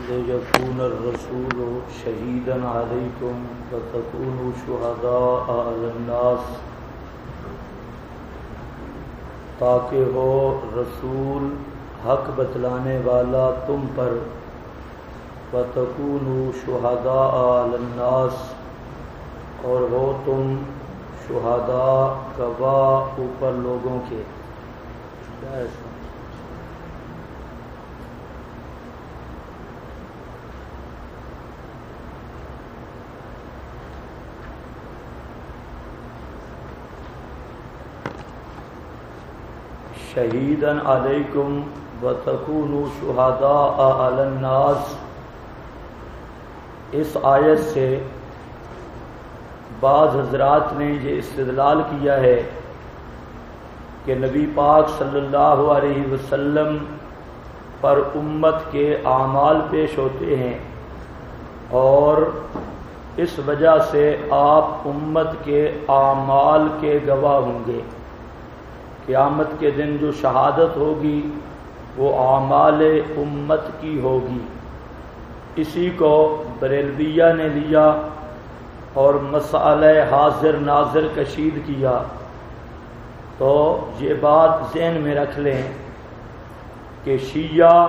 لِيَكُونَ الرَّسُولُ شَهِيدًا عَلَيْكُمْ وَتَكُونُوا شُهَدَاءَ عَلَى النَّاسِ، تاکہ ہو رسول حق بتلانے والا تم پر، وَتَكُونُوا شُهَدَاءَ عَلَى النَّاسِ، اور ہو تم شہداء گواہ اوپر لوگوں کے۔ شہیداً علیکم وتکونوا شہداء علی الناس، اس آیت سے بعض حضرات نے یہ استدلال کیا ہے کہ نبی پاک صلی اللہ علیہ وسلم پر امت کے اعمال پیش ہوتے ہیں اور اس وجہ سے آپ امت کے اعمال کے گواہ ہوں گے۔ قیامت کے دن جو شہادت ہوگی وہ اعمال امت کی ہوگی۔ اسی کو بریلویہ نے لیا اور مسئلہ حاضر ناظر کشید کیا۔ تو یہ بات ذہن میں رکھ لیں کہ شیعہ،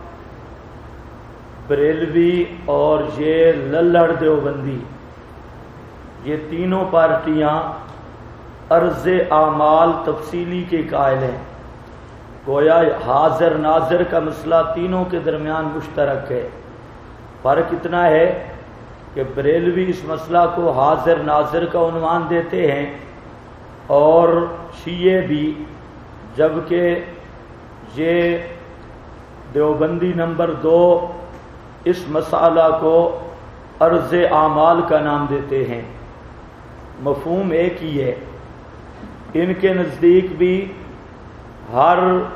بریلوی اور یہ للڑ دیوبندی، یہ تینوں پارٹیاں عرض اعمال تفصیلی کے قائل ہیں۔ گویا حاضر ناظر کا مسئلہ تینوں کے درمیان مشترک ہے۔ فرق اتنا ہے کہ بریلوی اس مسئلہ کو حاضر ناظر کا عنوان دیتے ہیں اور شیعہ بھی، جبکہ یہ دیوبندی نمبر 2 اس مسئلہ کو عرض اعمال کا نام دیتے ہیں۔ مفہوم ایک ہی ہے۔ ان کے نزدیک بھی ہر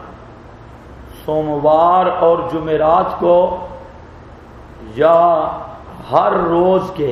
سوموار اور جمعرات کو یا ہر روز کے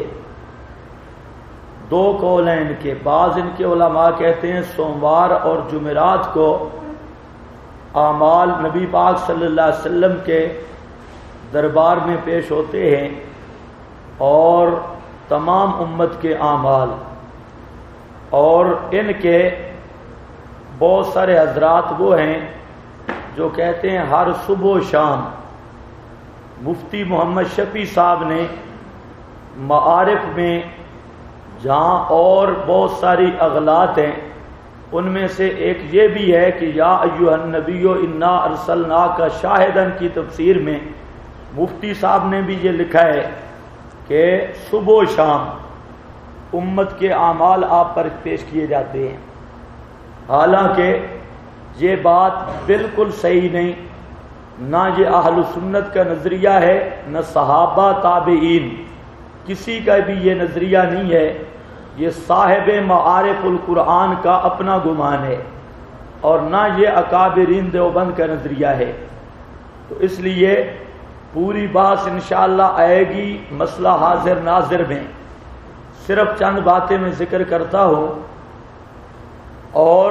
دو قول ہیں ان کے، بعض ان کے علماء کہتے ہیں سوموار اور جمعرات کو اعمال نبی پاک صلی اللہ علیہ وسلم کے دربار میں پیش ہوتے ہیں اور تمام امت کے اعمال، اور ان کے بہت سارے حضرات وہ ہیں جو کہتے ہیں ہر صبح و شام۔ مفتی محمد شفیع صاحب نے معارف میں جہاں اور بہت ساری اغلاط ہیں ان میں سے ایک یہ بھی ہے کہ یا ایھا النبی انا ارسلناک شاہداً کی تفسیر میں مفتی صاحب نے بھی یہ لکھا ہے کہ صبح و شام امت کے اعمال آپ پر پیش کیے جاتے ہیں۔ حالانکہ یہ بات بالکل صحیح نہیں، نہ یہ اہل سنت کا نظریہ ہے، نہ صحابہ تابعین کسی کا بھی یہ نظریہ نہیں ہے۔ یہ صاحب معارف القرآن کا اپنا گمان ہے اور نہ یہ اکابرین دیوبند کا نظریہ ہے۔ تو اس لیے پوری بات انشاءاللہ آئے گی مسئلہ حاضر ناظر میں، صرف چند باتیں میں ذکر کرتا ہوں۔ اور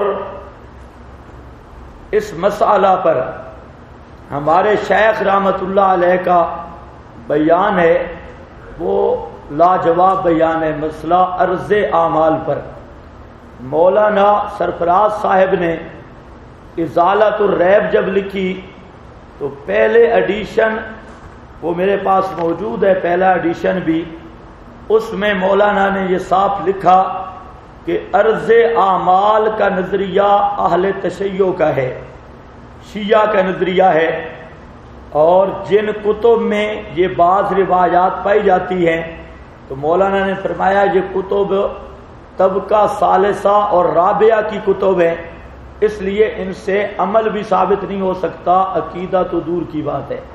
اس مسئلہ پر ہمارے شیخ رحمت اللہ علیہ کا بیان ہے، وہ لاجواب بیان ہے مسئلہ عرض اعمال پر۔ مولانا سرفراز صاحب نے ازالۃ الریب جب لکھی تو پہلے ایڈیشن وہ میرے پاس موجود ہے، پہلا ایڈیشن بھی، اس میں مولانا نے یہ صاف لکھا کہ عرض اعمال کا نظریہ اہل تشیع کا ہے، شیعہ کا نظریہ ہے، اور جن کتب میں یہ بعض روایات پائی جاتی ہیں تو مولانا نے فرمایا یہ کتب طبقہ ثالثہ اور رابعہ کی کتب ہیں، اس لیے ان سے عمل بھی ثابت نہیں ہو سکتا، عقیدہ تو دور کی بات ہے۔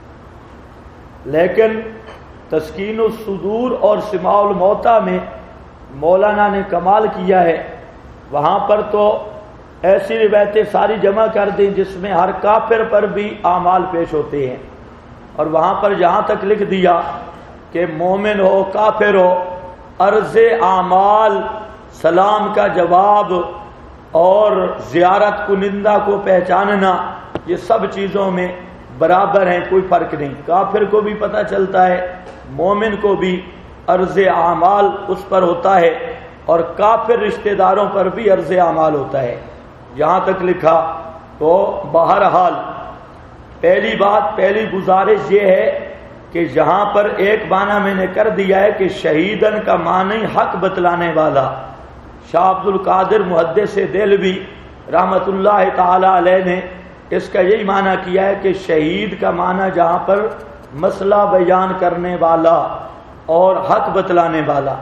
لیکن تسکین الصدور اور سماع الموتیٰ میں مولانا نے کمال کیا ہے، وہاں پر تو ایسی روایتیں ساری جمع کر دیں جس میں ہر کافر پر بھی اعمال پیش ہوتے ہیں، اور وہاں پر یہاں تک لکھ دیا کہ مومن ہو کافر ہو عرض اعمال، سلام کا جواب اور زیارت کنندہ کو پہچاننا، یہ سب چیزوں میں برابر ہیں، کوئی فرق نہیں. کافر کو بھی پتہ چلتا ہے، مومن کو بھی عرض اعمال اس پر ہوتا ہے، اور کافر رشتہ داروں پر بھی عرض اعمال ہوتا ہے. یہاں تک لکھا. تو بہرحال پہلی بات، پہلی گزارش یہ ہے کہ یہاں پر ایک معنی میں نے کر دیا ہے کہ شہیدن کا معنی حق بتلانے والا. شاہ عبد القادر محدث دہلوی رحمت اللہ تعالی علیہ نے اس کا یہی معنی کیا ہے کہ شہید کا معنی جہاں پر مسئلہ بیان کرنے والا اور حق بتلانے والا،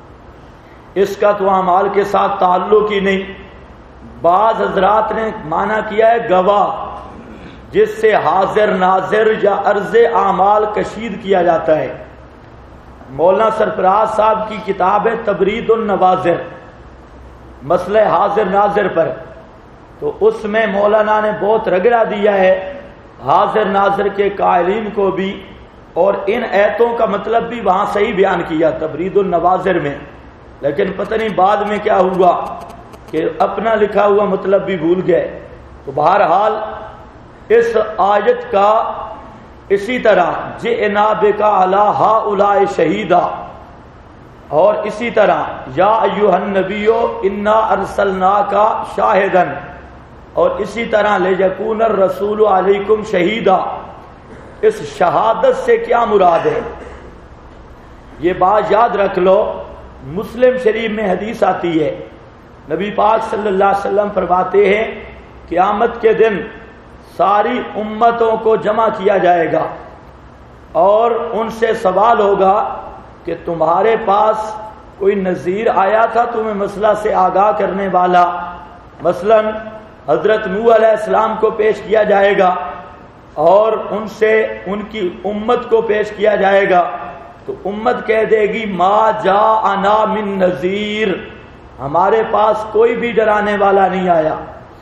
اس کا تو اعمال کے ساتھ تعلق ہی نہیں. بعض حضرات نے معنی کیا ہے گواہ، جس سے حاضر ناظر یا عرض اعمال کشید کیا جاتا ہے. مولانا سرفراز صاحب کی کتاب ہے تبرید النواظر، مسئلہ حاضر ناظر پر. تو اس میں مولانا نے بہت رگڑا دیا ہے حاضر ناظر کے قائلین کو بھی، اور ان ایتوں کا مطلب بھی وہاں صحیح بیان کیا تبرید النواظر میں. لیکن پتہ نہیں بعد میں کیا ہوا کہ اپنا لکھا ہوا مطلب بھی بھول گئے. تو بہرحال اس آیت کا اسی طرح جئنا بک علی ہؤلاء شہیدا، اور اسی طرح یا ایھا النبی انا ارسلناک شاہدا، اور اسی طرح لیکون الرسول علیکم شہیدا. اس شہادت سے کیا مراد ہے؟ یہ بات یاد رکھ لو. مسلم شریف میں حدیث آتی ہے، نبی پاک صلی اللہ علیہ وسلم فرماتے ہیں قیامت کے دن ساری امتوں کو جمع کیا جائے گا اور ان سے سوال ہوگا کہ تمہارے پاس کوئی نذیر آیا تھا تمہیں مسئلہ سے آگاہ کرنے والا؟ مثلا حضرت نوح علیہ السلام کو پیش کیا جائے گا اور ان سے ان کی امت کو پیش کیا جائے گا. تو امت کہہ دے گی ما جاءنا من نذیر، ہمارے پاس کوئی بھی ڈرانے والا نہیں آیا.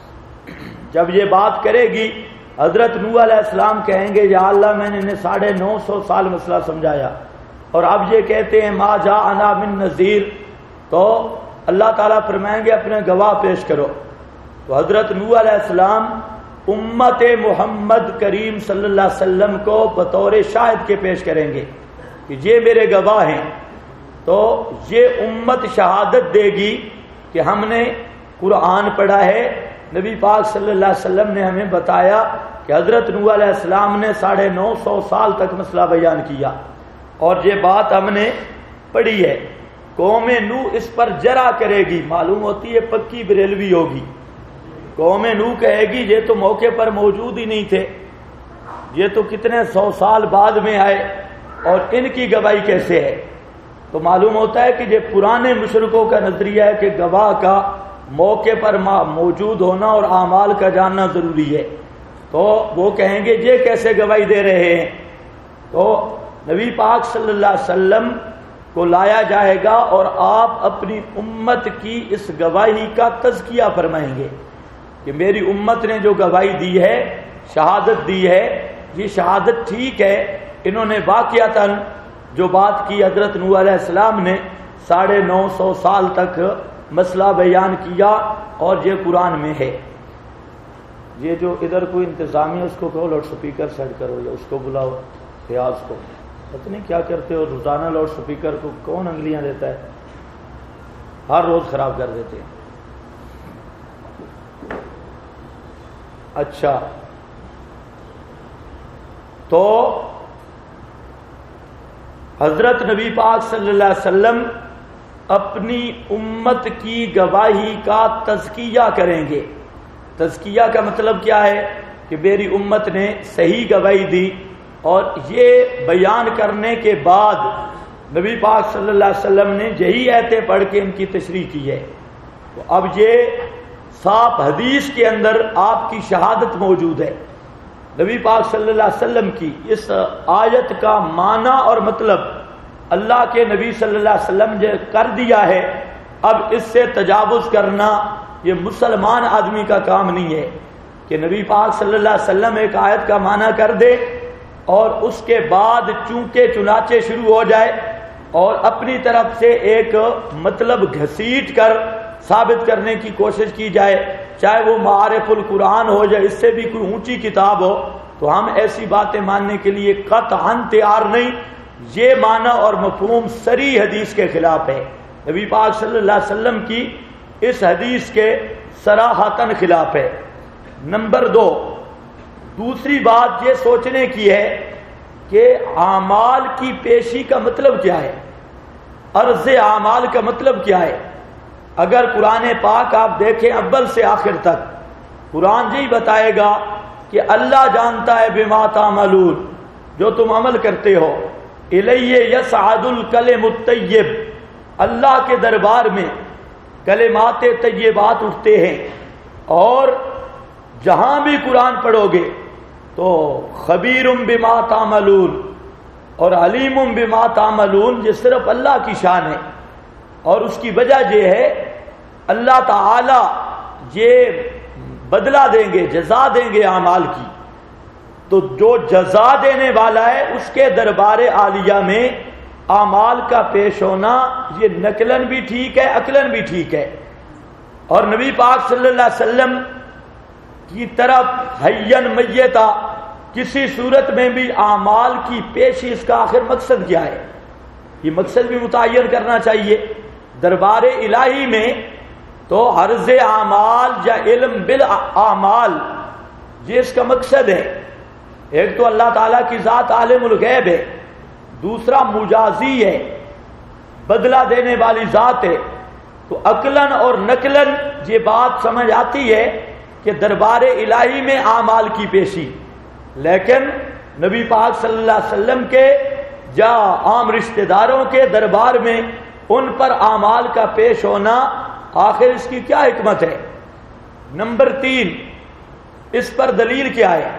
جب یہ بات کرے گی حضرت نوح علیہ السلام کہیں گے یا اللہ میں نے انہیں 950 سال مسئلہ سمجھایا، اور اب یہ کہتے ہیں ما جاءنا من نذیر. تو اللہ تعالیٰ فرمائیں گے اپنے گواہ پیش کرو. تو حضرت نوح علیہ السلام امت محمد کریم صلی اللہ علیہ وسلم کو بطور شاہد کے پیش کریں گے کہ یہ میرے گواہ ہیں. تو یہ امت شہادت دے گی کہ ہم نے قرآن پڑھا ہے، نبی پاک صلی اللہ علیہ وسلم نے ہمیں بتایا کہ حضرت نوح علیہ السلام نے 950 سال تک مسئلہ بیان کیا، اور یہ بات ہم نے پڑھی ہے. قوم نوح اس پر جرا کرے گی، معلوم ہوتی ہے پکی بریلوی ہوگی. قوم نوح کہے گی یہ تو موقع پر موجود ہی نہیں تھے، یہ تو کتنے 100 سال بعد میں آئے، اور ان کی گواہی کیسے ہے؟ تو معلوم ہوتا ہے کہ یہ پرانے مشرکوں کا نظریہ ہے کہ گواہ کا موقع پر موجود ہونا اور اعمال کا جاننا ضروری ہے. تو وہ کہیں گے یہ کیسے گواہی دے رہے ہیں؟ تو نبی پاک صلی اللہ علیہ وسلم کو لایا جائے گا اور آپ اپنی امت کی اس گواہی کا تزکیہ فرمائیں گے کہ میری امت نے جو گواہی دی ہے، شہادت دی ہے، یہ شہادت ٹھیک ہے. انہوں نے واقعتاً جو بات کی حضرت نوح علیہ السلام نے 950 سال تک مسئلہ بیان کیا، اور یہ قرآن میں ہے. یہ جو ادھر کوئی انتظامیہ اس کو کہو لاؤڈ سپیکر سیٹ کرو، یا اس کو بلاؤ ریاض کو، پتہ نہیں کیا کرتے ہو روزانہ لاؤڈ سپیکر کو کون انگلیاں دیتا ہے، ہر روز خراب کر دیتے ہیں. اچھا، تو حضرت نبی پاک صلی اللہ علیہ وسلم اپنی امت کی گواہی کا تزکیہ کریں گے. تزکیہ کا مطلب کیا ہے کہ میری امت نے صحیح گواہی دی، اور یہ بیان کرنے کے بعد نبی پاک صلی اللہ علیہ وسلم نے یہی آیتیں پڑھ کے ان کی تشریح کی ہے. تو اب یہ صاف حدیث کے اندر آپ کی شہادت موجود ہے. نبی پاک صلی اللہ علیہ وسلم کی اس آیت کا معنی اور مطلب اللہ کے نبی صلی اللہ علیہ وسلم نے کر دیا ہے. اب اس سے تجاوز کرنا یہ مسلمان آدمی کا کام نہیں ہے کہ نبی پاک صلی اللہ علیہ وسلم ایک آیت کا معنی کر دے اور اس کے بعد چونکے چنانچے شروع ہو جائے اور اپنی طرف سے ایک مطلب گھسیٹ کر ثابت کرنے کی کوشش کی جائے، چاہے وہ معارف القرآن ہو یا اس سے بھی کوئی اونچی کتاب ہو، تو ہم ایسی باتیں ماننے کے لیے قطعاً تیار نہیں. یہ معنی اور مفہوم صریح حدیث کے خلاف ہے. نبی پاک صلی اللہ علیہ وسلم کی اس حدیث کے صراحتاً خلاف ہے. نمبر 2، دوسری بات یہ سوچنے کی ہے کہ اعمال کی پیشی کا مطلب کیا ہے، عرض اعمال کا مطلب کیا ہے. اگر قرآن پاک آپ دیکھیں اول سے آخر تک، قرآن یہی بتائے گا کہ اللہ جانتا ہے بما تعملون، جو تم عمل کرتے ہو. الیہ یصعد الکلم الطیب، اللہ کے دربار میں کلمات طیبات اٹھتے ہیں. اور جہاں بھی قرآن پڑھو گے تو خبیر بما تعملون اور علیم بما تعملون، یہ صرف اللہ کی شان ہے. اور اس کی وجہ یہ ہے اللہ تعالی یہ بدلہ دیں گے، جزا دیں گے اعمال کی. تو جو جزا دینے والا ہے اس کے دربار عالیہ میں اعمال کا پیش ہونا یہ نقلاً بھی ٹھیک ہے، عقلاً بھی ٹھیک ہے. اور نبی پاک صلی اللہ علیہ وسلم کی طرف حیّن میتا کسی صورت میں بھی اعمال کی پیشی، اس کا آخر مقصد کیا ہے، یہ مقصد بھی متعین کرنا چاہیے. دربار الہی میں تو عرض اعمال یا علم بالاعمال یہ اس کا مقصد ہے. ایک تو اللہ تعالیٰ کی ذات عالم الغیب ہے، دوسرا مجازی ہے، بدلہ دینے والی ذات ہے. تو عقلاً اور نقلاً یہ بات سمجھ آتی ہے کہ دربار الہی میں اعمال کی پیشی، لیکن نبی پاک صلی اللہ علیہ وسلم کے یا عام رشتہ داروں کے دربار میں ان پر اعمال کا پیش ہونا، آخر اس کی کیا حکمت ہے. نمبر 3، اس پر دلیل کیا ہے،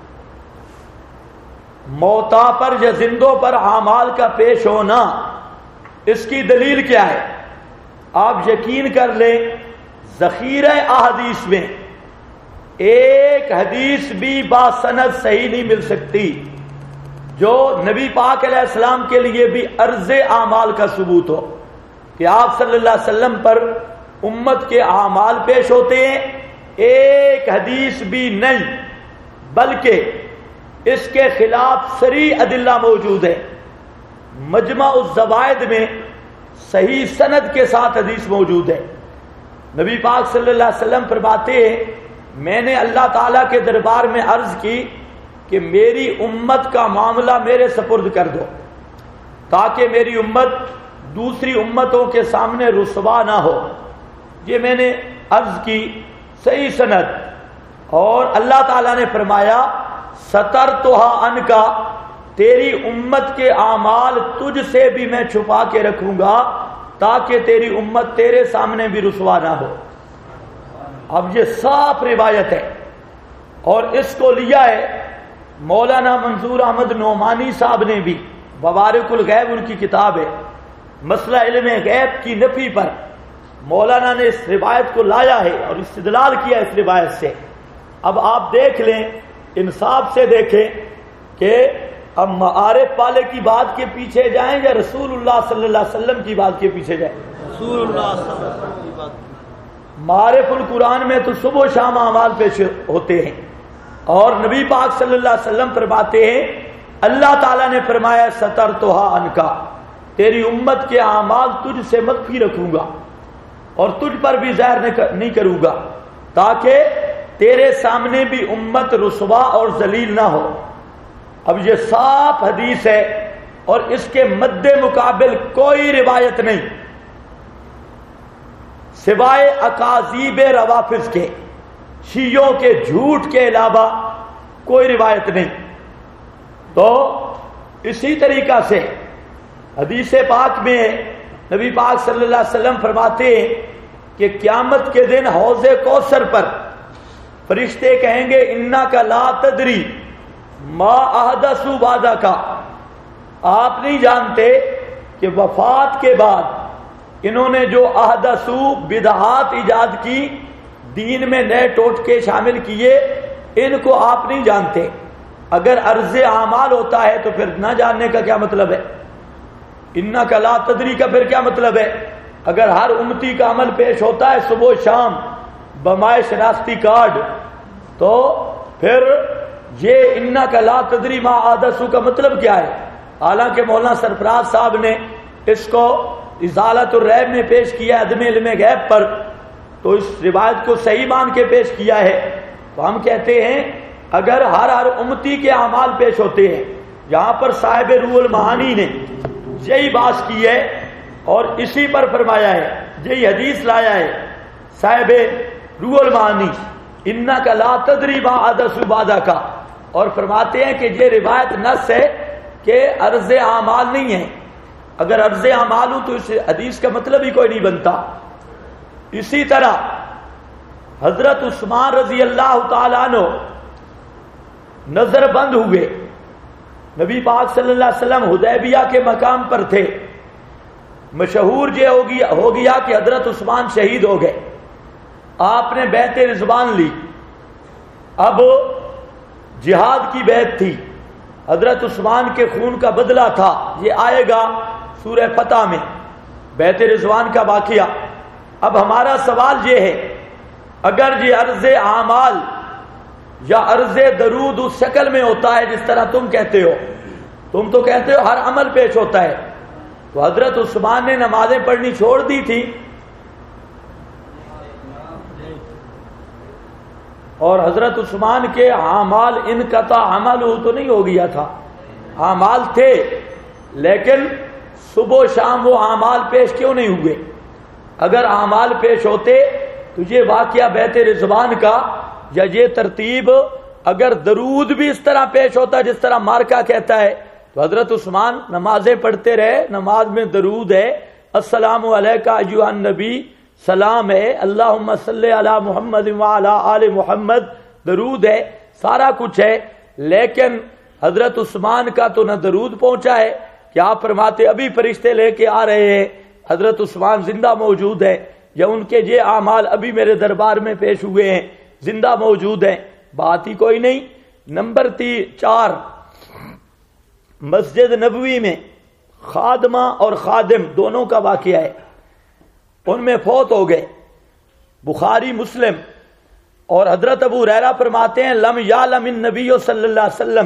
موتا پر یا زندوں پر اعمال کا پیش ہونا، اس کی دلیل کیا ہے. آپ یقین کر لیں ذخیرہ احادیث میں ایک حدیث بھی باسند صحیح نہیں مل سکتی جو نبی پاک علیہ السلام کے لیے بھی عرض اعمال کا ثبوت ہو کہ آپ صلی اللہ علیہ وسلم پر امت کے اعمال پیش ہوتے ہیں. ایک حدیث بھی نہیں، بلکہ اس کے خلاف صریح ادلہ موجود ہے. مجمع الزوائد میں صحیح سند کے ساتھ حدیث موجود ہے. نبی پاک صلی اللہ علیہ وسلم فرماتے ہیں میں نے اللہ تعالیٰ کے دربار میں عرض کی کہ میری امت کا معاملہ میرے سپرد کر دو تاکہ میری امت دوسری امتوں کے سامنے رسوا نہ ہو. یہ میں نے عرض کی صحیح سند. اور اللہ تعالیٰ نے فرمایا سترتھا عنکا، تیری امت کے اعمال تجھ سے بھی میں چھپا کے رکھوں گا تاکہ تیری امت تیرے سامنے بھی رسوا نہ ہو. اب یہ صاف روایت ہے اور اس کو لیا ہے مولانا منظور احمد نعمانی صاحب نے بھی. بوارق الغیب ان کی کتاب ہے، مسئلہ علم غیب کی نفی پر مولانا نے اس روایت کو لایا ہے اور استدلال کیا اس روایت سے. اب آپ دیکھ لیں، انصاف سے دیکھیں کہ اب معارف والے کی بات کے پیچھے جائیں یا رسول اللہ صلی اللہ علیہ وسلم کی بات کے پیچھے جائیں. رسول اللہ صلی اللہ علیہ وسلم کی بات. معارف القرآن میں تو صبح و شام اعمال پیش ہوتے ہیں اور نبی پاک صلی اللہ علیہ وسلم فرماتے ہیں اللہ تعالیٰ نے فرمایا سترتھا عنکا، تیری امت کے اعمال تجھ سے مخفی رکھوں گا اور تجھ پر بھی ظاہر نہیں کروں گا تاکہ تیرے سامنے بھی امت رسوا اور ذلیل نہ ہو. اب یہ صاف حدیث ہے اور اس کے مد مقابل کوئی روایت نہیں سوائے اکاذیب روافض کے، شیعوں کے جھوٹ کے علاوہ کوئی روایت نہیں. تو اسی طریقہ سے حدیث پاک میں نبی پاک صلی اللہ علیہ وسلم فرماتے ہیں کہ قیامت کے دن حوض کوثر پر فرشتے کہیں گے انک لا تدری ما احدثوا بعدک، آپ نہیں جانتے کہ وفات کے بعد انہوں نے جو احدثوا بدعات ایجاد کی، دین میں نئے ٹوٹکے شامل کیے، ان کو آپ نہیں جانتے. اگر عرض اعمال ہوتا ہے تو پھر نہ جاننے کا کیا مطلب ہے؟ انک لا تدری کا پھر کیا مطلب ہے؟ اگر ہر امتی کا عمل پیش ہوتا ہے صبح و شام بمائے شناختی کارڈ، تو پھر یہ انک لا تدری ما احدث کا مطلب کیا ہے؟ حالانکہ مولانا سرفراز صاحب نے اس کو ازالۃ الریب میں پیش کیا عدم علم غیب پر، تو اس روایت کو صحیح مان کے پیش کیا ہے۔ تو ہم کہتے ہیں اگر ہر امتی کے اعمال پیش ہوتے ہیں، یہاں پر صاحب روح المعانی نے یہی بات کی ہے اور اسی پر فرمایا ہے، یہی حدیث لایا ہے صاحب روح المعانی، انک لا تدری ما احدث بعدک، اور فرماتے ہیں کہ یہ روایت نص ہے کہ عرض اعمال نہیں ہے۔ اگر عرض اعمال ہو تو اس حدیث کا مطلب ہی کوئی نہیں بنتا۔ اسی طرح حضرت عثمان رضی اللہ تعالیٰ عنہ نظر بند ہوئے، نبی پاک صلی اللہ علیہ وسلم حدیبیہ کے مقام پر تھے، مشہور یہ ہو گیا کہ حضرت عثمان شہید ہو گئے، آپ نے بیعت رضوان لی، اب جہاد کی بیعت تھی، حضرت عثمان کے خون کا بدلہ تھا، یہ آئے گا سورہ فتح میں بیعت رضوان کا واقعہ۔ اب ہمارا سوال یہ ہے، اگر یہ عرض اعمال یا عرض درود اس شکل میں ہوتا ہے جس طرح تم کہتے ہو، تم تو کہتے ہو ہر عمل پیش ہوتا ہے، تو حضرت عثمان نے نمازیں پڑھنی چھوڑ دی تھی اور حضرت عثمان کے اعمال انقطع عمل تو نہیں ہو گیا تھا، اعمال تھے، لیکن صبح و شام وہ اعمال پیش کیوں نہیں ہوئے؟ اگر اعمال پیش ہوتے تو یہ واقعہ بیعت رضوان کا یا یہ ترتیب اگر درود بھی اس طرح پیش ہوتا جس طرح مارکا کہتا ہے تو حضرت عثمان نمازیں پڑھتے رہے، نماز میں درود ہے، السلام علیکہ ایھا النبی، سلام ہے، اللہم صلی علی محمد وعلی آل محمد، درود ہے، سارا کچھ ہے، لیکن حضرت عثمان کا تو نہ درود پہنچا ہے کہ آپ فرماتے ابھی فرشتے لے کے آ رہے ہیں، حضرت عثمان زندہ موجود ہے، یا ان کے یہ اعمال ابھی میرے دربار میں پیش ہوئے ہیں، زندہ موجود ہیں، بات ہی کوئی نہیں۔ نمبر 4، مسجد نبوی میں خادمہ اور خادم دونوں کا واقعہ ہے، ان میں فوت ہو گئے، بخاری مسلم، اور حضرت ابو ہریرہ فرماتے ہیں لم یعلم النبی صلی اللہ علیہ وسلم،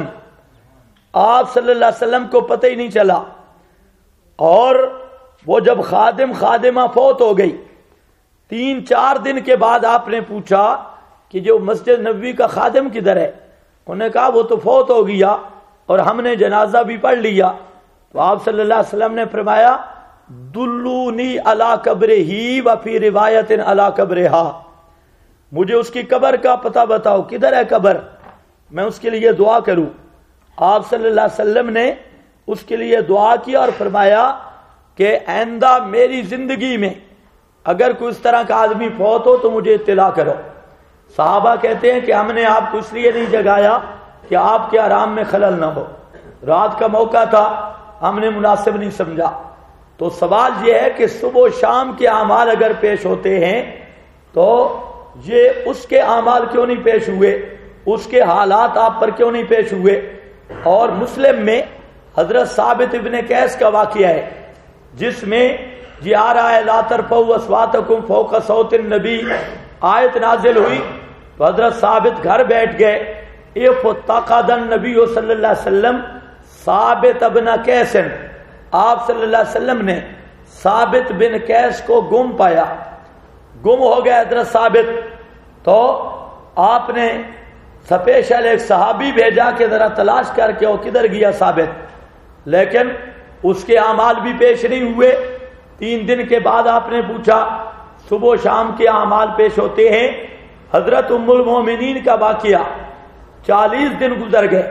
آپ صلی اللہ علیہ وسلم کو پتہ ہی نہیں چلا، اور وہ جب خادم خادمہ فوت ہو گئی 3-4 دن کے بعد آپ نے پوچھا کہ جو مسجد نبوی کا خادم کدھر ہے؟ انہوں نے کہا وہ تو فوت ہو گیا اور ہم نے جنازہ بھی پڑھ لیا۔ تو آپ صلی اللہ علیہ وسلم نے فرمایا دلونی علی قبرہ وفی روایت علی قبرہا، مجھے اس کی قبر کا پتہ بتاؤ، کدھر ہے قبر، میں اس کے لیے دعا کروں۔ آپ صلی اللہ علیہ وسلم نے اس کے لیے دعا کی اور فرمایا کہ آئندہ میری زندگی میں اگر کوئی اس طرح کا آدمی فوت ہو تو مجھے اطلاع کرو۔ صحابہ کہتے ہیں کہ ہم نے آپ کو اس لیے نہیں جگایا کہ آپ کے آرام میں خلل نہ ہو، رات کا موقع تھا، ہم نے مناسب نہیں سمجھا۔ تو سوال یہ ہے کہ صبح و شام کے اعمال اگر پیش ہوتے ہیں تو یہ اس کے اعمال کیوں نہیں پیش ہوئے، اس کے حالات آپ پر کیوں نہیں پیش ہوئے؟ اور مسلم میں حضرت ثابت ابن قیس کا واقعہ ہے جس میں یہ آ رہا ہے لا ترفعوا اصواتکم فوق صوت النبی، آیت نازل ہوئی تو حضرت ثابت گھر بیٹھ گئے، افتقد النبی صلی اللہ علیہ وسلم ثابت ابن قیس، آپ صلی اللہ علیہ وسلم نے ثابت بن قیس کو گم پایا، گم ہو گیا حضرت ثابت، تو آپ نے سپیشل ایک صحابی بھیجا کہ ذرا تلاش کر کے وہ کدھر گیا ثابت، لیکن اس کے اعمال بھی پیش نہیں ہوئے۔ 3 دن کے بعد آپ نے پوچھا، صبح و شام کے اعمال پیش ہوتے ہیں۔ حضرت ام المومنین کا واقعہ 40 دن گزر گئے،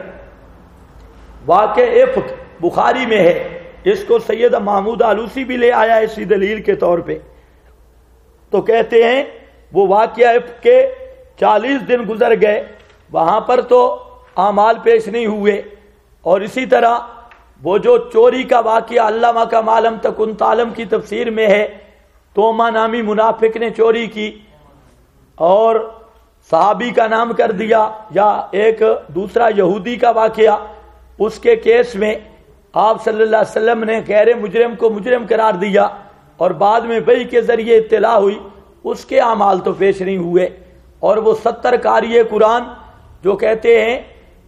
واقع افک بخاری میں ہے، اس کو سید محمود آلوسی بھی لے آیا اسی دلیل کے طور پہ۔ تو کہتے ہیں وہ واقعہ افک کے 40 دن گزر گئے، وہاں پر تو اعمال پیش نہیں ہوئے۔ اور اسی طرح وہ جو چوری کا واقعہ علامہ کا معلم تکن تعلم کی تفسیر میں ہے، توما نامی منافق نے چوری کی اور صحابی کا نام کر دیا، یا ایک دوسرا یہودی کا واقعہ، اس کے کیس میں آپ صلی اللہ علیہ وسلم نے غیر مجرم کو مجرم قرار دیا اور بعد میں وحی کے ذریعے اطلاع ہوئی، اس کے اعمال تو پیش نہیں ہوئے۔ اور وہ 70 قاری قرآن جو کہتے ہیں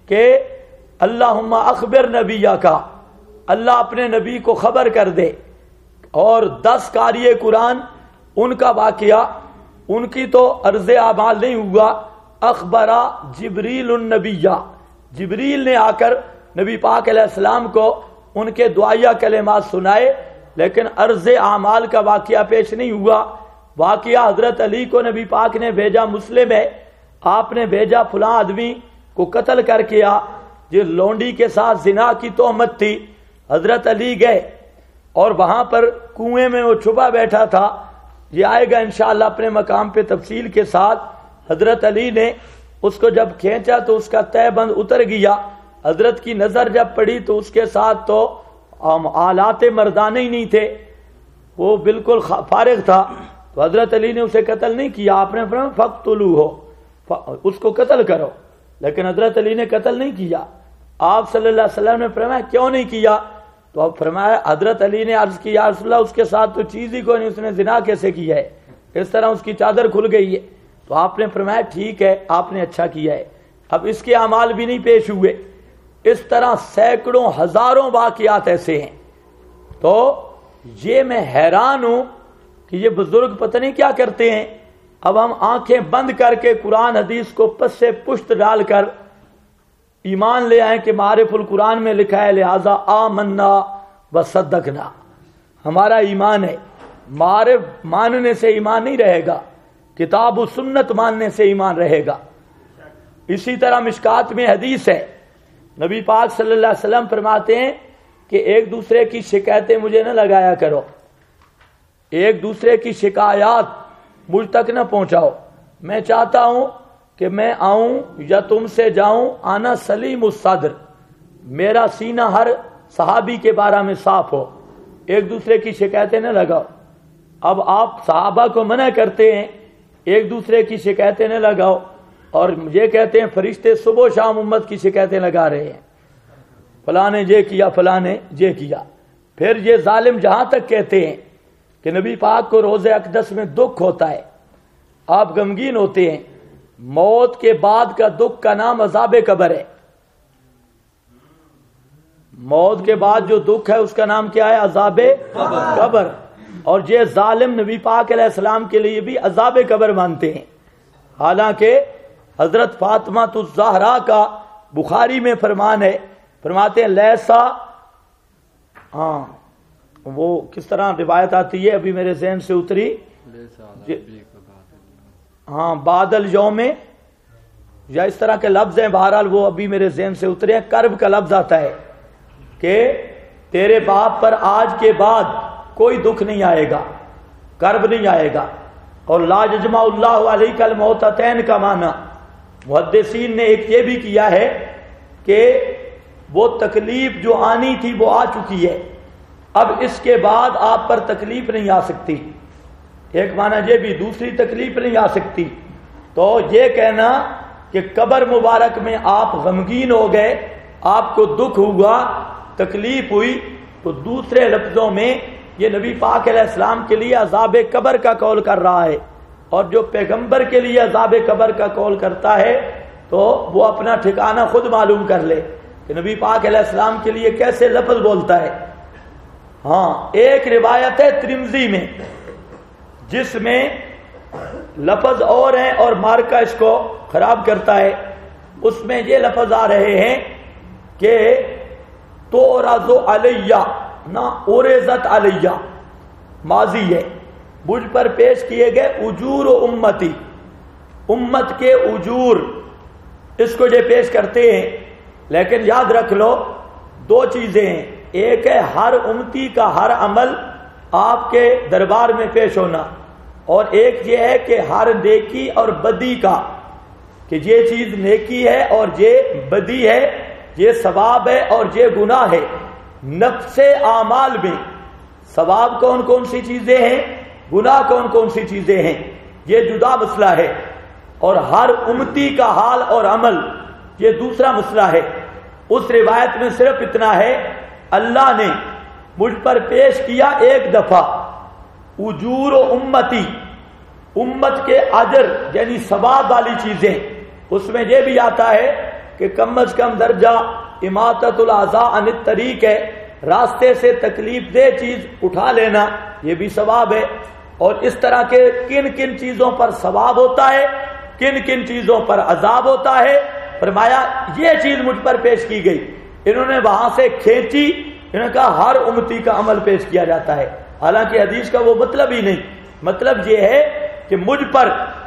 کہ اللہم اخبر نبیہ کا، اللہ اپنے نبی کو خبر کر دے. اور 10 قاری قرآن ان کا واقعہ، ان کی تو عرض اعمال نہیں ہوا. اخبرہ جبریل النبیہ، جبریل نے آ کر نبی پاک علیہ السلام کو ان کے دعائیہ کلمات سنائے، لیکن عرض اعمال کا واقعہ پیش نہیں ہوا. واقعہ حضرت علی کو نبی پاک نے بھیجا، مسلم ہے، آپ نے بھیجا فلاں آدمی کو قتل کر کے آ، جس لونڈی کے ساتھ زنا کی تہمت تھی. حضرت علی گئے اور وہاں پر کنویں میں وہ چھپا بیٹھا تھا. یہ آئے گا انشاءاللہ اپنے مقام پہ تفصیل کے ساتھ. حضرت علی نے اس کو جب کھینچا تو اس کا تہ بند اتر گیا. حضرت کی نظر جب پڑی تو اس کے ساتھ تو آلات مردانہ ہی نہیں تھے، وہ بالکل فارغ تھا. تو حضرت علی نے اسے قتل نہیں کیا، آپ نے فرمایا فقتلوہ، اس کو قتل کرو. لیکن حضرت علی نے قتل نہیں کیا. آپ صلی اللہ علیہ وسلم نے فرمایا کیوں نہیں کیا؟ تو اب فرمایا، حضرت علی نے عرض کی یا رسول اللہ اس کے ساتھ تو چیز ہی کوئی نہیں، اس نے زنا کیسے کیا ہے، اس طرح اس کی چادر کھل گئی ہے. تو آپ نے فرمایا ٹھیک ہے، آپ نے اچھا کیا ہے. اب اس کے اعمال بھی نہیں پیش ہوئے. اس طرح سینکڑوں ہزاروں واقعات ایسے ہیں. تو یہ میں حیران ہوں کہ یہ بزرگ پتہ نہیں کیا کرتے ہیں. اب ہم آنکھیں بند کر کے قرآن حدیث کو پس سے پشت ڈال کر ایمان لے آئیں کہ معارف القرآن میں لکھا ہے لہذا آمنا وصدقنا، ہمارا ایمان ہے. معارف ماننے سے ایمان نہیں رہے گا، کتاب و سنت ماننے سے ایمان رہے گا. اسی طرح مشکات میں حدیث ہے، نبی پاک صلی اللہ علیہ وسلم فرماتے ہیں کہ ایک دوسرے کی شکایتیں مجھے نہ لگایا کرو، ایک دوسرے کی شکایات مجھ تک نہ پہنچاؤ. میں چاہتا ہوں کہ میں آؤں یا تم سے جاؤں، آنا سلیم الصدر، میرا سینہ ہر صحابی کے بارے میں صاف ہو، ایک دوسرے کی شکایتیں نہ لگاؤ. اب آپ صحابہ کو منع کرتے ہیں ایک دوسرے کی شکایتیں نہ لگاؤ، اور یہ کہتے ہیں فرشتے صبح و شام امت کی شکایتیں لگا رہے ہیں، فلاں نے یہ کیا، فلاں نے یہ کیا. پھر یہ ظالم جہاں تک کہتے ہیں کہ نبی پاک کو روز اقدس میں دکھ ہوتا ہے، آپ غمگین ہوتے ہیں. موت کے بعد کا دکھ کا نام عذاب قبر ہے. موت کے بعد جو دکھ ہے اس کا نام کیا ہے؟ عذاب قبر. اور یہ ظالم نبی پاک علیہ السلام کے لیے بھی عذاب قبر مانتے ہیں. حالانکہ حضرت فاطمہ الزہرا کا بخاری میں فرمان ہے، فرماتے ہیں لیسا، وہ کس طرح روایت آتی ہے ابھی میرے ذہن سے اتری، بعد الیوم یا اس طرح کے لفظ ہیں، بہرحال وہ ابھی میرے ذہن سے اترے ہیں. کرب کا لفظ آتا ہے کہ تیرے باپ پر آج کے بعد کوئی دکھ نہیں آئے گا، کرب نہیں آئے گا. اور لا یجمع اللہ علیک الموتتین کا معنی محدثین نے ایک یہ بھی کیا ہے کہ وہ تکلیف جو آنی تھی وہ آ چکی ہے، اب اس کے بعد آپ پر تکلیف نہیں آ سکتی. ایک معنی یہ بھی، دوسری تکلیف نہیں آ سکتی. تو یہ کہنا کہ قبر مبارک میں آپ غمگین ہو گئے، آپ کو دکھ ہوا، تکلیف ہوئی، تو دوسرے لفظوں میں یہ نبی پاک علیہ السلام کے لیے عذاب قبر کا قول کر رہا ہے. اور جو پیغمبر کے لیے عذاب قبر کا قول کرتا ہے تو وہ اپنا ٹھکانہ خود معلوم کر لے کہ نبی پاک علیہ السلام کے لیے کیسے لفظ بولتا ہے. ہاں ایک روایت ہے ترمذی میں جس میں لفظ اور ہیں اور مارکہ اس کو خراب کرتا ہے. اس میں یہ لفظ آ رہے ہیں کہ تو رازو علیہ نہ اورزت علیہ، ماضی ہے، مجھ پر پیش کیے گئے اجور و امتی، امت کے اجور، اس کو یہ پیش کرتے ہیں. لیکن یاد رکھ لو دو چیزیں ہیں، ایک ہے ہر امتی کا ہر عمل آپ کے دربار میں پیش ہونا، اور ایک یہ ہے کہ ہر نیکی اور بدی کا، کہ یہ چیز نیکی ہے اور یہ بدی ہے، یہ ثواب ہے اور یہ گناہ ہے. نفس اعمال میں ثواب کون کون سی چیزیں ہیں، گناہ کون کون سی چیزیں ہیں، یہ جدا مسئلہ ہے. اور ہر امتی کا حال اور عمل یہ دوسرا مسئلہ ہے. اس روایت میں صرف اتنا ہے اللہ نے مجھ پر پیش کیا ایک دفعہ اجور و امتی، امت کے اجر یعنی ثواب والی چیزیں. اس میں یہ بھی آتا ہے کہ کم از کم درجہ اماطۃ الاذى عن الطریق ہے، راستے سے تکلیف دہ چیز اٹھا لینا، یہ بھی ثواب ہے۔ اور اس طرح کے کن کن چیزوں پر ثواب ہوتا ہے، کن کن چیزوں پر عذاب ہوتا ہے، فرمایا یہ چیز مجھ پر پیش کی گئی۔ انہوں نے وہاں سے کھینچی، انہوں نے کہا ہر امتی کا عمل پیش کیا جاتا ہے، حالانکہ حدیث کا وہ مطلب ہی نہیں۔ مطلب یہ ہے کہ مجھ پر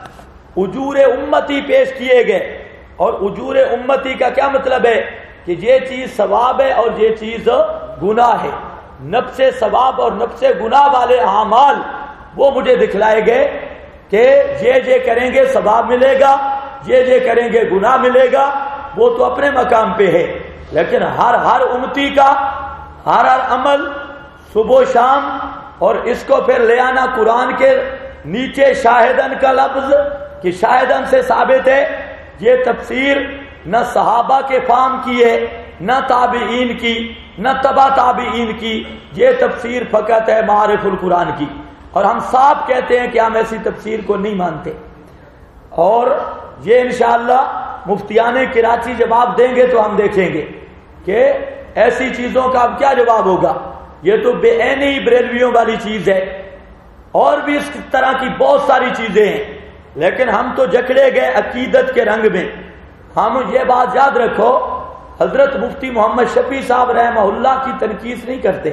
اجور امتی پیش کیے گئے، اور اجور امتی کا کیا مطلب ہے کہ یہ چیز ثواب ہے اور یہ چیز گناہ ہے۔ نفس ثواب اور نفس گناہ والے اعمال وہ مجھے دکھلائے گئے کہ یہ کریں گے ثواب ملے گا، یہ کریں گے گناہ ملے گا، وہ تو اپنے مقام پہ ہے، لیکن ہر امتی کا ہر عمل صبح و شام، اور اس کو پھر لے آنا قرآن کے نیچے شاہدن کا لفظ کہ شاہدن سے ثابت ہے۔ یہ تفسیر نہ صحابہ کے فہم کی ہے، نہ تابعین کی، نہ تبع تابعین کی، یہ تفسیر فقط ہے معارف القرآن کی، اور ہم صاف کہتے ہیں کہ ہم ایسی تفسیر کو نہیں مانتے۔ اور یہ انشاءاللہ مفتیان کراچی جواب دیں گے تو ہم دیکھیں گے کہ ایسی چیزوں کا اب کیا جواب ہوگا۔ یہ تو بے عینی بریلویوں والی چیز ہے، اور بھی اس طرح کی بہت ساری چیزیں ہیں، لیکن ہم تو جکڑے گئے عقیدت کے رنگ میں۔ ہم یہ بات یاد رکھو، حضرت مفتی محمد شفیع صاحب رحمہ اللہ کی تنقید نہیں کرتے،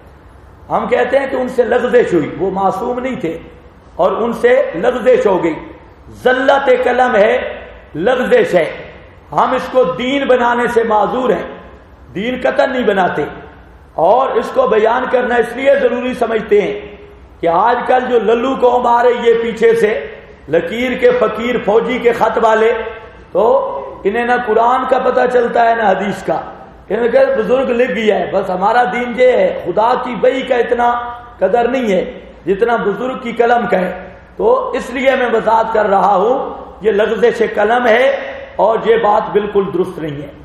ہم کہتے ہیں کہ ان سے لغزش ہوئی، وہ معصوم نہیں تھے اور ان سے لغزش ہو گئی، زلت قلم ہے، لغزش ہے، ہم اس کو دین بنانے سے معذور ہیں، دین قطعا نہیں بناتے، اور اس کو بیان کرنا اس لیے ضروری سمجھتے ہیں کہ آج کل جو للو قوم آ رہی ہے پیچھے سے، لکیر کے فقیر فوجی کے خط والے، تو انہیں نہ قرآن کا پتہ چلتا ہے نہ حدیث کا، انہیں کہ بزرگ لکھ گیا ہے، بس ہمارا دین یہ ہے، خدا کی وحی کا اتنا قدر نہیں ہے جتنا بزرگ کی قلم کا ہے۔ تو اس لیے میں وضاحت کر رہا ہوں، یہ لغزش قلم ہے اور یہ بات بالکل درست نہیں ہے۔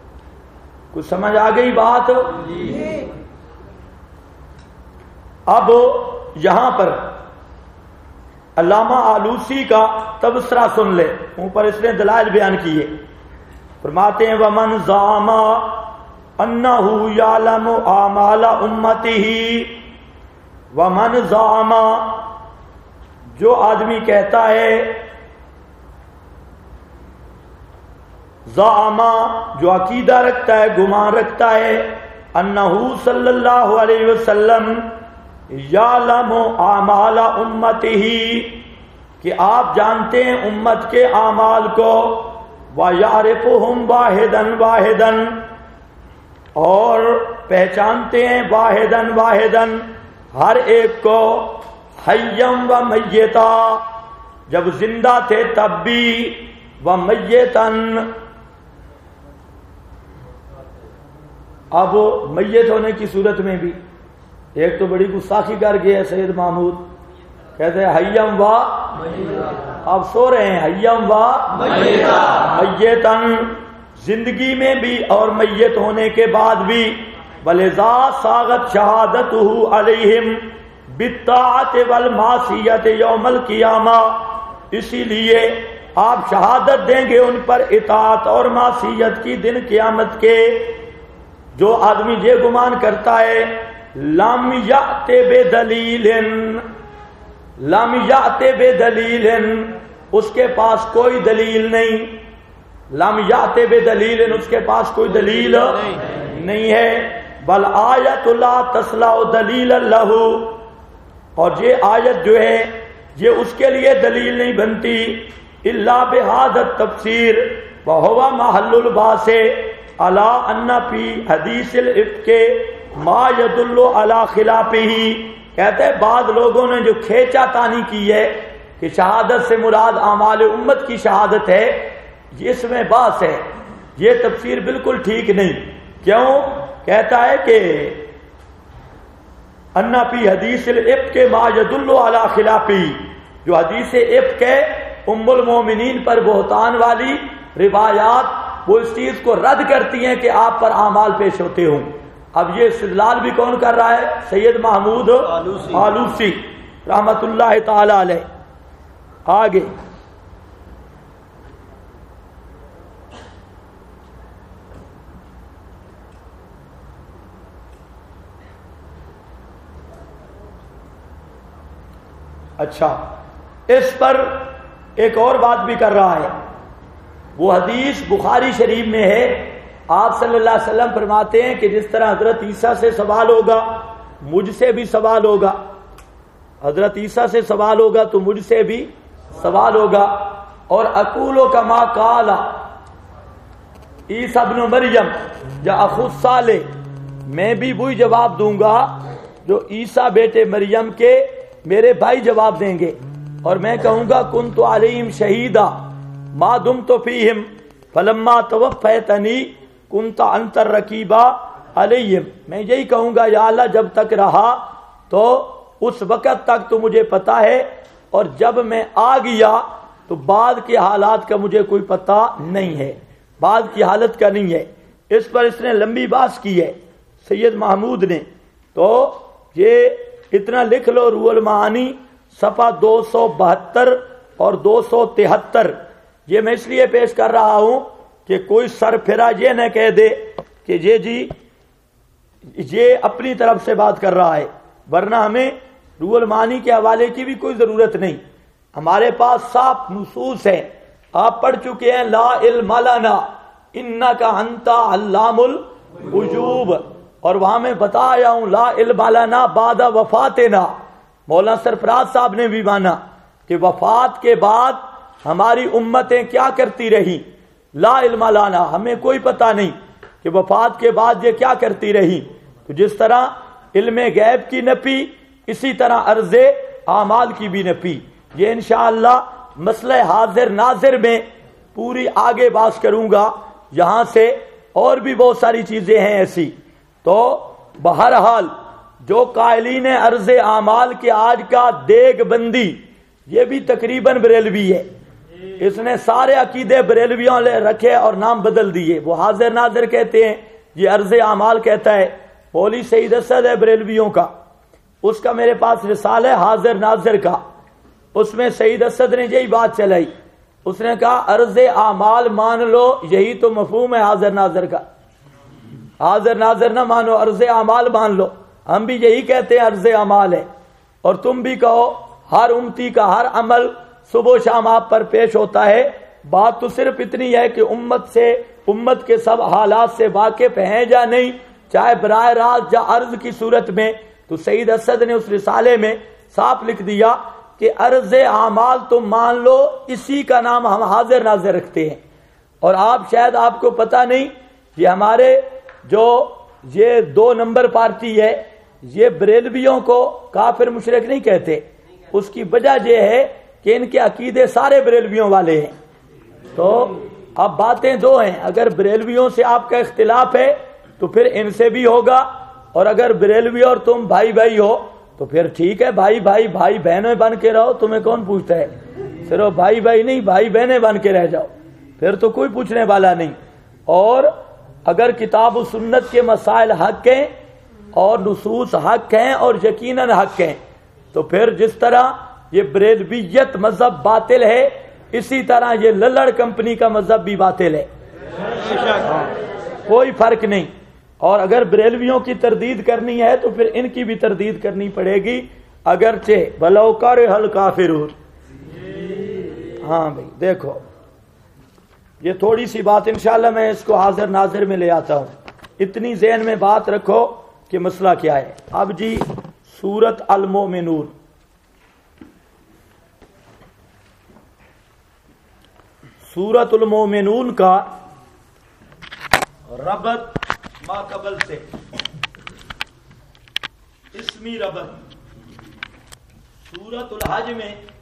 کچھ سمجھ آ گئی بات؟ اب یہاں پر علامہ آلوسی کا تبصرہ سن لے، اوپر اس نے دلائل بیان کیے، فرماتے ہیں وَمَنْ زَعَمَ أَنَّهُ يَعْلَمُ أَعْمَالَ أُمَّتِهِ وَمَنْ زَعَمَ، جو آدمی کہتا ہے، زعما جو عقیدہ رکھتا ہے، گمان رکھتا ہے، انہ صلی اللہ علیہ وسلم یعلم اعمال امتہ، کہ آپ جانتے ہیں امت کے اعمال کو، وَيَعْرِفُهُمْ وَاحِدًا وَاحِدًا، اور پہچانتے ہیں واحداً واحداً ہر ایک کو، حیم و میتا، جب زندہ تھے تب بھی، و میتن، اب میت ہونے کی صورت میں بھی۔ ایک تو بڑی گستاخی کر گیا ہے سید محمود، کہتے ہیں حیم و، آپ سو رہے ہیں، حیم و میتن، زندگی میں بھی اور میت ہونے کے بعد بھی، وَلِذَا صَاغَتْ شَهَادَتُهُ عَلَيْهِمْ بِالطَّاعَةِ وَالْمَعْصِيَةِ يَوْمَ الْقِيَامَةِ، اسی لیے آپ شہادت دیں گے ان پر اطاعت اور معصیت کی دن قیامت کے۔ جو آدمی یہ گمان کرتا ہے لم یأت بدلیل، لم یأت بدلیل، اس کے پاس کوئی دلیل نہیں، لم یأت بدلیل، اس کے پاس کوئی دلیل نہیں ہے، بل آیت لا تصلح دلیل لہ، اور یہ آیت جو ہے یہ اس کے لیے دلیل نہیں بنتی، الا بہذا التفسیر وہو محل الباس علی ان فی حدیث الافک ما یدل علی خلافہ، کہتے ہیں بعض لوگوں نے جو کھینچا تانی کی ہے کہ شہادت سے مراد اعمال امت کی شہادت ہے، اس میں باس ہے، یہ تفسیر بالکل ٹھیک نہیں۔ کیوں؟ کہتا ہے کہ ان فی حدیث الافک ما یدل علی خلافہ، جو حدیث افک ہے ام المومنین پر بہتان والی روایات، وہ اس چیز کو رد کرتی ہیں کہ آپ پر اعمال پیش ہوتے ہوں۔ اب یہ استدلال بھی کون کر رہا ہے؟ سید محمود آلوسی رحمت اللہ تعالی علیہ۔ آگے اچھا، اس پر ایک اور بات بھی کر رہا ہے. وہ حدیث بخاری شریف میں ہے، آپ صلی اللہ علیہ وسلم فرماتے ہیں کہ جس طرح حضرت عیسیٰ سے سوال ہوگا مجھ سے بھی سوال ہوگا، حضرت عیسیٰ سے سوال ہوگا تو مجھ سے بھی سوال ہوگا. اور اقولو کما قال عیسیٰ ابن مریم یا اخو صالح، میں بھی وہی جواب دوں گا جو عیسیٰ بیٹے مریم کے میرے بھائی جواب دیں گے. اور میں کہوں گا کنت علیہم شہیدا ما دمت فیہم فلما توفیتنی کنت انت الرقیب علیہم. میں یہی کہوں گا یا اللہ جب تک رہا تو اس وقت تک تو مجھے پتا ہے، اور جب میں آ گیا تو بعد کے حالات کا مجھے کوئی پتہ نہیں ہے، بعد کی حالت کا نہیں ہے. اس پر اس نے لمبی بحث کی ہے سید محمود نے. تو یہ اتنا لکھ لو، روح المعانی صفحہ 272 اور 273. یہ میں اس لیے پیش کر رہا ہوں کہ کوئی سر پھرا یہ نہ کہہ دے کہ یہ جی یہ اپنی طرف سے بات کر رہا ہے، ورنہ ہمیں روح المعانی کے حوالے کی بھی کوئی ضرورت نہیں. ہمارے پاس صاف نصوص ہیں، آپ پڑھ چکے ہیں لا علم لنا انک انت علام الغیوب، اور وہاں میں بتایا ہوں لا علم لنا بعد وفاتنا. مولانا سرفراز صاحب نے بھی مانا کہ وفات کے بعد ہماری امتیں کیا کرتی رہی، لا علم لنا، ہمیں کوئی پتہ نہیں کہ وفات کے بعد یہ کیا کرتی رہی. تو جس طرح علم غیب کی نفی، اسی طرح عرض اعمال کی بھی نفی. یہ انشاءاللہ مسئلہ حاضر ناظر میں پوری آگے بات کروں گا. یہاں سے اور بھی بہت ساری چیزیں ہیں ایسی. تو بہرحال جو قائلین عرض اعمال کے آج کا دیگ بندی، یہ بھی تقریباً بریلوی ہے. اس نے سارے عقیدے بریلویوں لے رکھے اور نام بدل دیے. وہ حاضر ناظر کہتے ہیں، یہ عرض اعمال کہتا ہے. مولوی سعید اسد ہے بریلویوں کا، اس کا میرے پاس رسالہ ہے حاضر ناظر کا. اس میں سعید اسد نے یہی بات چلائی. اس نے کہا عرض اعمال مان لو، یہی تو مفہوم ہے حاضر ناظر کا. حاضر ناظر نہ مانو، عرض اعمال مان لو. ہم بھی یہی کہتے ہیں عرض اعمال ہے، اور تم بھی کہو ہر امتی کا ہر عمل صبح و شام آپ پر پیش ہوتا ہے. بات تو صرف اتنی ہے کہ امت کے سب حالات سے واقف ہیں یا نہیں، چاہے براہ راست یا عرض کی صورت میں. تو سعید اسد نے اس رسالے میں صاف لکھ دیا کہ عرض اعمال تم مان لو، اسی کا نام ہم حاضر ناظر رکھتے ہیں. اور آپ شاید آپ کو پتہ نہیں، یہ ہمارے جو یہ 2 نمبر پارٹی ہے، یہ بریلویوں کو کافر مشرک نہیں کہتے. اس کی وجہ یہ ہے کہ ان کے عقیدے سارے بریلویوں والے ہیں. تو اب باتیں 2 ہیں، اگر بریلویوں سے آپ کا اختلاف ہے تو پھر ان سے بھی ہوگا، اور اگر بریلوی اور تم بھائی بھائی ہو تو پھر ٹھیک ہے، بھائی بہنیں بن کے رہو، تمہیں کون پوچھتا ہے. صرف بھائی نہیں، بھائی بہنیں بن کے رہ جاؤ، پھر تو کوئی پوچھنے والا نہیں. اور اگر کتاب و سنت کے مسائل حق ہیں اور نصوص حق ہیں اور یقیناً حق ہیں، تو پھر جس طرح یہ بریلویت مذہب باطل ہے، اسی طرح یہ للڑ کمپنی کا مذہب بھی باطل ہے. کوئی فرق نہیں. اور اگر بریلویوں کی تردید کرنی ہے تو پھر ان کی بھی تردید کرنی پڑے گی، اگرچہ بلو کرہ الکافرون. ہاں بھائی دیکھو، یہ تھوڑی سی بات انشاءاللہ میں اس کو حاضر ناظر میں لے آتا ہوں. اتنی ذہن میں بات رکھو کہ مسئلہ کیا ہے. اب جی سورت المومنون، سورت المومنون کا ربط ما قبل سے اسمی ربط. سورت الحج میں